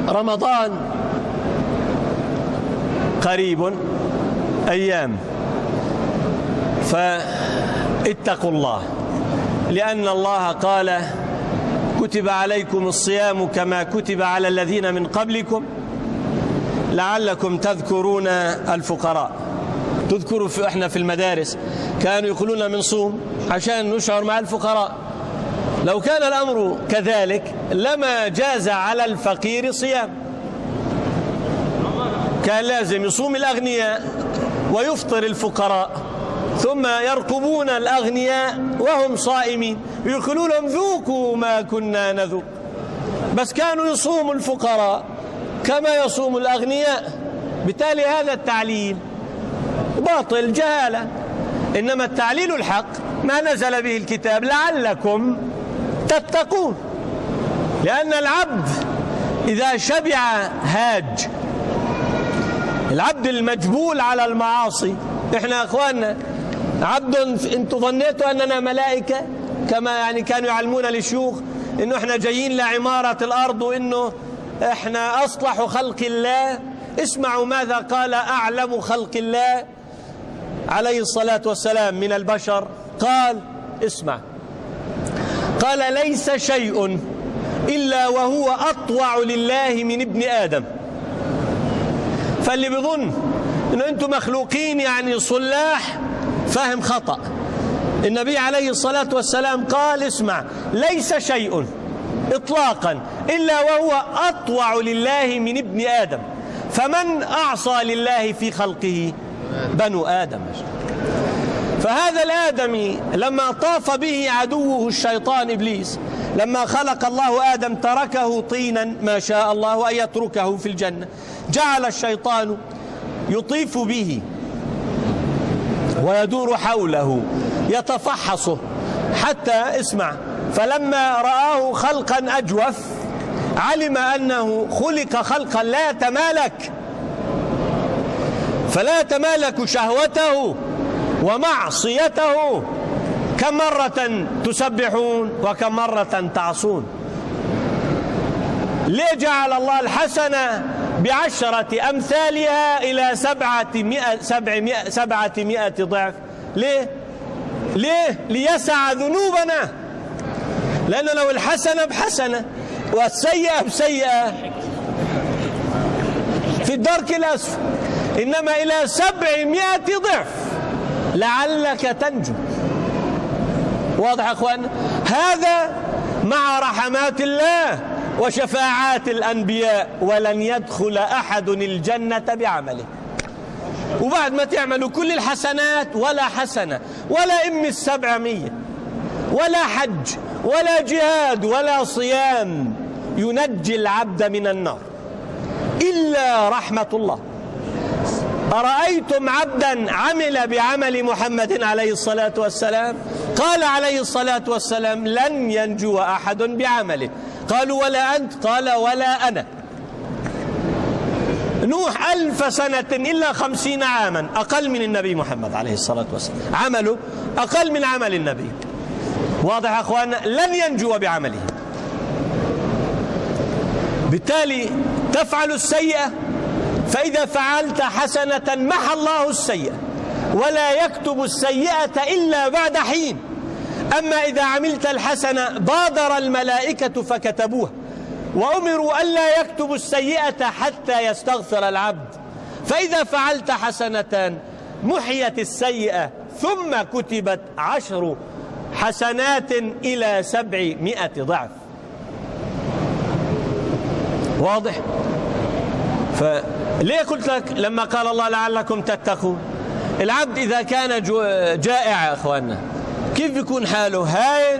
رمضان قريب أيام، فاتقوا الله، لأن الله قال كتب عليكم الصيام كما كتب على الذين من قبلكم لعلكم تذكرون الفقراء. تذكروا احنا في المدارس كانوا يقولون من صوم عشان نشعر مع الفقراء. لو كان الأمر كذلك لما جاز على الفقير صيام، كان لازم يصوم الأغنياء ويفطر الفقراء، ثم يرقبون الأغنياء وهم صائمين يقولون لهم ذوقوا ما كنا نذوق. بس كانوا يصوموا الفقراء كما يصوم الأغنياء، بالتالي هذا التعليل باطل جهالة. إنما التعليل الحق ما نزل به الكتاب لعلكم تتقون، لأن العبد إذا شبع هاج. العبد المجبول على المعاصي، إحنا أخواننا عبد أنتم ظنيتوا أننا ملائكة كما يعني كانوا يعلمون للشيوخ إنه إحنا جايين لعمارة الأرض وإنه إحنا أصلح خلق الله. اسمعوا ماذا قال أعلم خلق الله عليه الصلاة والسلام من البشر. قال اسمع، قال ليس شيء إلا وهو أطوع لله من ابن آدم. فاللي بيظن إنه أنتم مخلوقين يعني صلاح فهم خطأ. النبي عليه الصلاة والسلام قال اسمع، ليس شيء إطلاقا إلا وهو أطوع لله من ابن آدم. فمن أعصى لله في خلقه؟ بنو آدم. فهذا الآدمي لما طاف به عدوه الشيطان إبليس، لما خلق الله آدم تركه طينا ما شاء الله أن يتركه في الجنة، جعل الشيطان يطيف به ويدور حوله يتفحصه حتى اسمع، فلما رآه خلقا أجوف علم أنه خلق خلقا لا يتمالك، فلا يتمالك شهوته ومعصيته. كم مرة تسبحون وكم مرة تعصون؟ ليه جعل الله الحسنة ب10 أمثالها إلى 700 ضعف؟ ليه؟ ليسع ذنوبنا. لأنه لو الحسنة بحسنة والسيئة بسيئة في الدرك الأسفل، إنما إلى 700 ضعف لعلك تنجو. واضح يا أخوان؟ هذا مع رحمات الله وشفاعات الأنبياء. ولن يدخل أحد الجنة بعمله. وبعد ما تعملوا كل الحسنات ولا حسنة ولا إم 700 ولا حج ولا جهاد ولا صيام ينجي العبد من النار إلا رحمة الله. أرأيتم عبدا عمل بعمل محمد عليه الصلاة والسلام؟ قال عليه الصلاة والسلام لن ينجو أحد بعمله. قالوا ولا أنت؟ قال ولا أنا. نوح 1000 سنة إلا 50 عاما أقل من النبي محمد عليه الصلاة والسلام، عمله أقل من عمل النبي. واضح يا أخوانا؟ لن ينجو بعمله. بالتالي تفعل السيئة، فإذا فعلت حسنة محى الله السيئة ولا يكتب السيئة إلا بعد حين. أما إذا عملت الحسنة بادر الملائكة فكتبوها، وأمروا ألا يكتبوا السيئة حتى يستغفر العبد. فإذا فعلت حسنة محيت السيئة ثم كتبت 10 حسنات إلى 700 ضعف. واضح؟ فليه قلت لك لما قال الله لعلكم تتقون؟ العبد إذا كان جائع يا أخواننا كيف بيكون حاله؟ هايج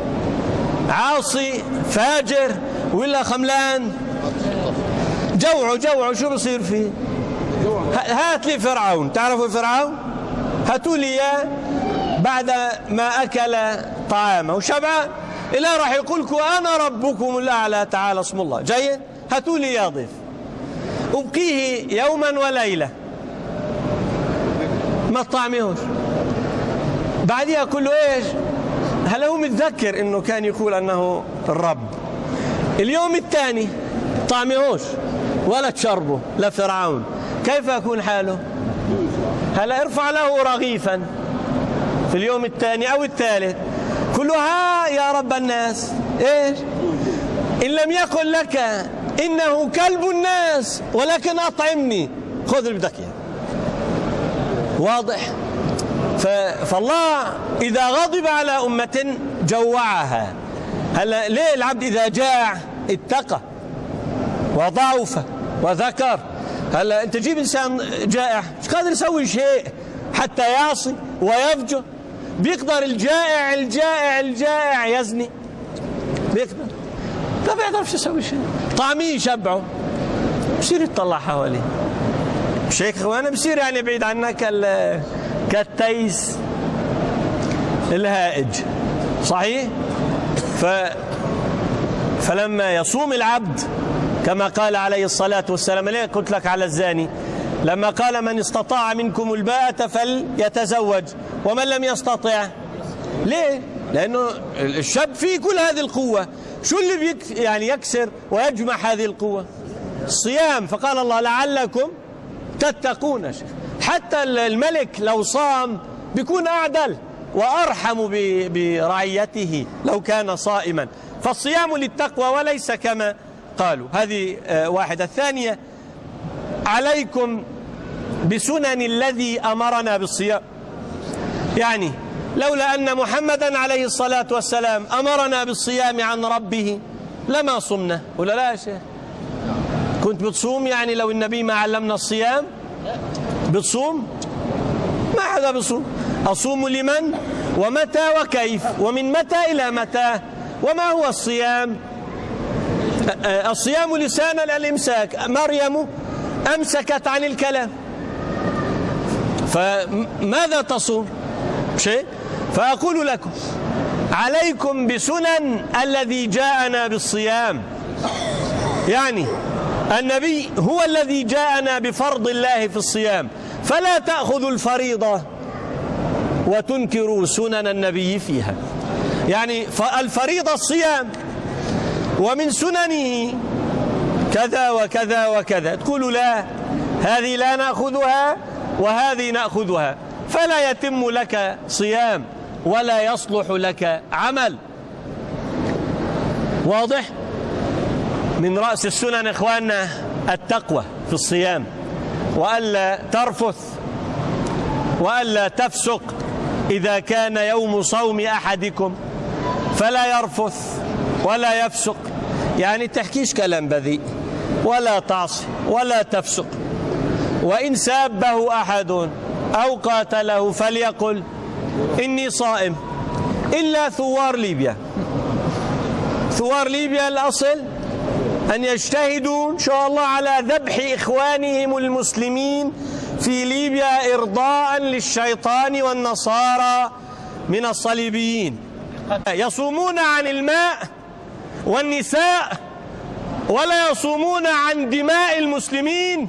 عاصي فاجر ولا خملان؟ جوعه شو بصير فيه؟ هات لي فرعون. تعرفوا فرعون؟ هاتوا لي اياه بعد ما أكل طعامه وشبع إلا راح يقول لكم أنا ربكم الأعلى تعالى اسم الله. جيد؟ هاتوا لي يا ضيف. أبقيه يوما وليلة ما طعمهوش، بعدها كله ايش؟ هل هو متذكر انه كان يقول انه الرب؟ اليوم الثاني طعمهوش ولا تشربه لفرعون، كيف يكون حاله؟ هلا ارفع له رغيفا في اليوم الثاني أو الثالث، كلها يا رب الناس إيش؟ إن لم يقل لك إنه كلب الناس ولكن أطعمني، خذ اللي بدك إياه. واضح؟ فالله إذا غضب على أمة جوعها. هلا ليه العبد إذا جاع اتقى وضعف وذكر؟ هلا أنت جيب إنسان جائع مش قادر يسوي شيء حتى يعصي ويفجر، بيقدر الجائع الجائع الجائع يزني؟ بيقدر؟ ما بيقدرش يسوي شيء. طعميه يشبعه، بصير يطلع حواليه. مش هيك اخوانا؟ بصير يعني بعيد عنك كالتيس الهائج، صحيح؟ فلما يصوم العبد كما قال عليه الصلاة والسلام، ليه قلت لك على الزاني لما قال من استطاع منكم الباءة فليتزوج ومن لم يستطع؟ ليه؟ لأنه الشاب فيه كل هذه القوة، شو اللي يعني يكسر ويجمع هذه القوة؟ الصيام. فقال الله لعلكم تتقون. حتى الملك لو صام بيكون أعدل وأرحم برعيته لو كان صائما. فالصيام للتقوى وليس كما قالوا. هذه واحدة. الثانية عليكم بسنن الذي أمرنا بالصيام، يعني لولا أن محمدا عليه الصلاة والسلام أمرنا بالصيام عن ربه لما صمنا. ولا لا يا شيخ؟ كنت بتصوم يعني لو النبي ما علمنا الصيام؟ بتصوم؟ ما حدا بصوم. أصوم لمن ومتى وكيف ومن متى إلى متى؟ وما هو الصيام؟ الصيام لسان الإمساك. مريم أمسكت عن الكلام، فماذا تصوم؟ شيء. فأقول لكم عليكم بسنن الذي جاءنا بالصيام، يعني النبي هو الذي جاءنا بفرض الله في الصيام، فلا تأخذوا الفريضة وتنكروا سنن النبي فيها. يعني الفريضة الصيام، ومن سننه كذا وكذا وكذا، تقولوا لا هذه لا نأخذها وهذه نأخذها، فلا يتم لك صيام ولا يصلح لك عمل. واضح؟ من رأس السنن إخواننا التقوى في الصيام، وألا ترفث وألا تفسق. إذا كان يوم صوم أحدكم فلا يرفث ولا يفسق، يعني تحكيش كلام بذيء ولا تعصي ولا تفسق. وإن سابه أحد أو قاتله فليقل إني صائم. إلا ثوار ليبيا. ثوار ليبيا الأصل أن يجتهدوا إن شاء الله على ذبح إخوانهم المسلمين في ليبيا إرضاء للشيطان والنصارى من الصليبيين. يصومون عن الماء والنساء ولا يصومون عن دماء المسلمين.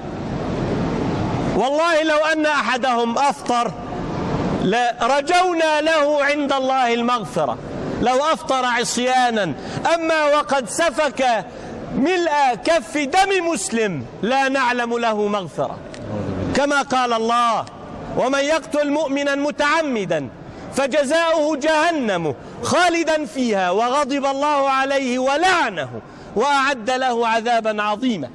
والله لو أن أحدهم أفطر لرجونا له عند الله المغفرة لو أفطر عصيانا، أما وقد سفك ملء كف دم مسلم لا نعلم له مغفرة، كما قال الله ومن يقتل مؤمنا متعمدا فجزاؤه جهنم خالدا فيها وغضب الله عليه ولعنه وأعد له عذابا عظيما.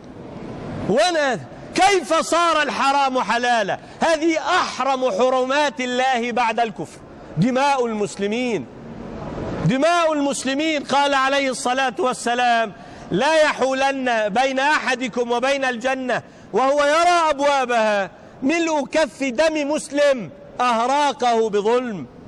كيف صار الحرام حلالا؟ هذه أحرم حرمات الله بعد الكفر، دماء المسلمين. دماء المسلمين. قال عليه الصلاة والسلام لا يحولن بين أحدكم وبين الجنة وهو يرى أبوابها ملء كف دم مسلم أهراقه بظلم.